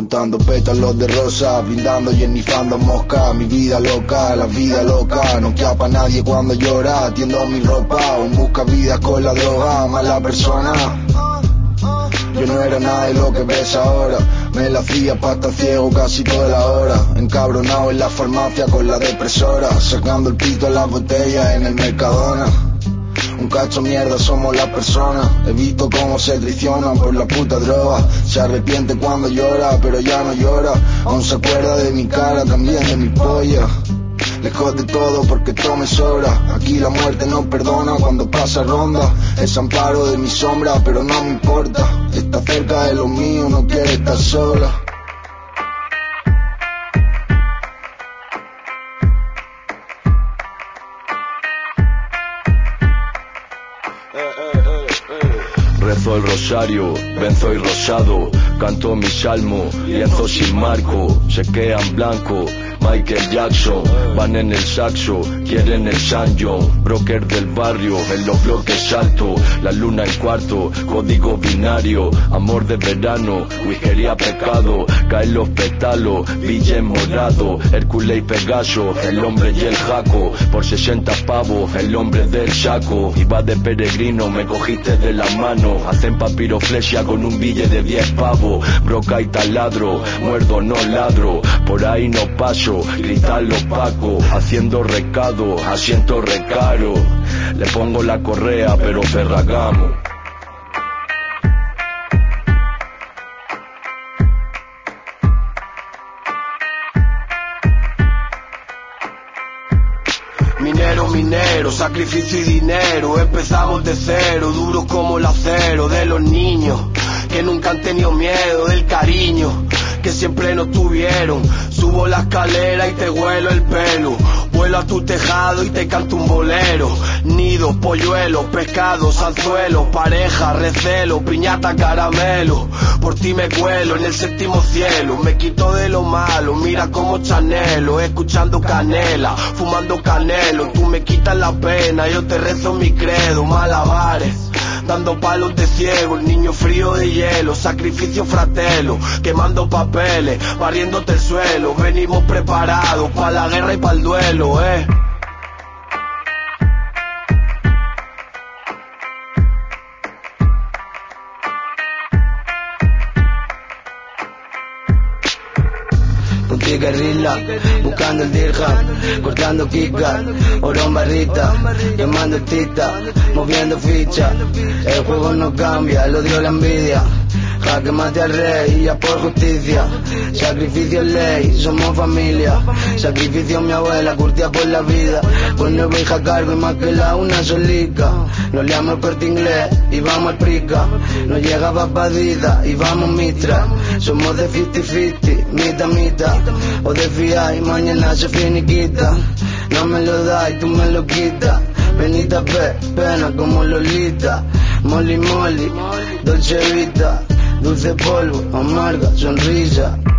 contando pétalos de rosa, brindando y ennifando mosca. Mi vida loca, la vida loca, no queda pa' nadie cuando llora. Tiendo mi ropa, aún busca vida con la droga, mala persona. Yo no era nada de lo que ves ahora, me la hacía pa' estar ciego casi toda la hora. Encabronado en la farmacia con la depresora, sacando el pito en las botellas en el Mercadona. Un cacho mierda somos las personas, he visto cómo se traicionan por la puta droga. Se arrepiente cuando llora, pero ya no llora. Aún se acuerda de mi cara, también de mi polla. Lejos de todo porque todo me sobra. Aquí la muerte no perdona cuando pasa ronda. Es amparo de mi sombra, pero no me importa. Está cerca de lo mío, no quiere estar sola. Rezo el rosario, benzo y rosado, canto mi salmo, lienzo sin marco, se quedan blanco. Michael Jackson, van en el saxo, quieren el San John, broker del barrio, en los bloques alto, la luna en cuarto, código binario, amor de verano, whiskería pecado, caen los pétalos, Villa morado, Hércules y Pegaso, el hombre y el jaco, por 60 pavos, el hombre del saco, iba de peregrino, me cogiste de la mano, hacen papiroflexia con un billete de 10 pavos, broca y taladro, muerdo no ladro, por ahí no paso, gritan los pacos, haciendo recado, asiento recaro, le pongo la correa pero ferragamo. Minero, sacrificio y dinero, empezamos de cero, duros como el acero de los niños, que nunca han tenido miedo del cariño, que siempre nos tuvieron. Subo la escalera y te huelo el pelo, vuelo a tu tejado y te canto un bolero. Nidos, polluelos, pescados, anzuelos, pareja, recelo, piñata, caramelo. Por ti me cuelo en el séptimo cielo, me quito de lo malo, mira como chanelo, escuchando canela, fumando canelo. Tú me quitas la pena, yo te rezo mi credo, malabares, dando palos de ciego, el niño frío de hielo, sacrificio fratelo, quemando papeles, barriéndote el suelo. Venimos preparados pa' la guerra y pa' el duelo, Ponte guerrilla, buscando el dirham, cortando kika, oro en barrita, llamando tita, moviendo ficha. El juego no cambia, el odio la envidia. Jaque mate al rey, ya por justicia. Sacrificio es ley, somos familia. Sacrificio mi abuela, curtida por la vida. Con 9 hijas a cargo y más que una solica. Nos liamos el Corte Inglés y vamos al Prica. Nos llega papadita y vamos Mitra. Somos de 50-50, mitad. O de fiar y mañana se finiquita. No me lo das y tú me lo quitas. Penita pena como Lolita. Molly, Dolce Vita. Dulce polvo, amarga sonrisa.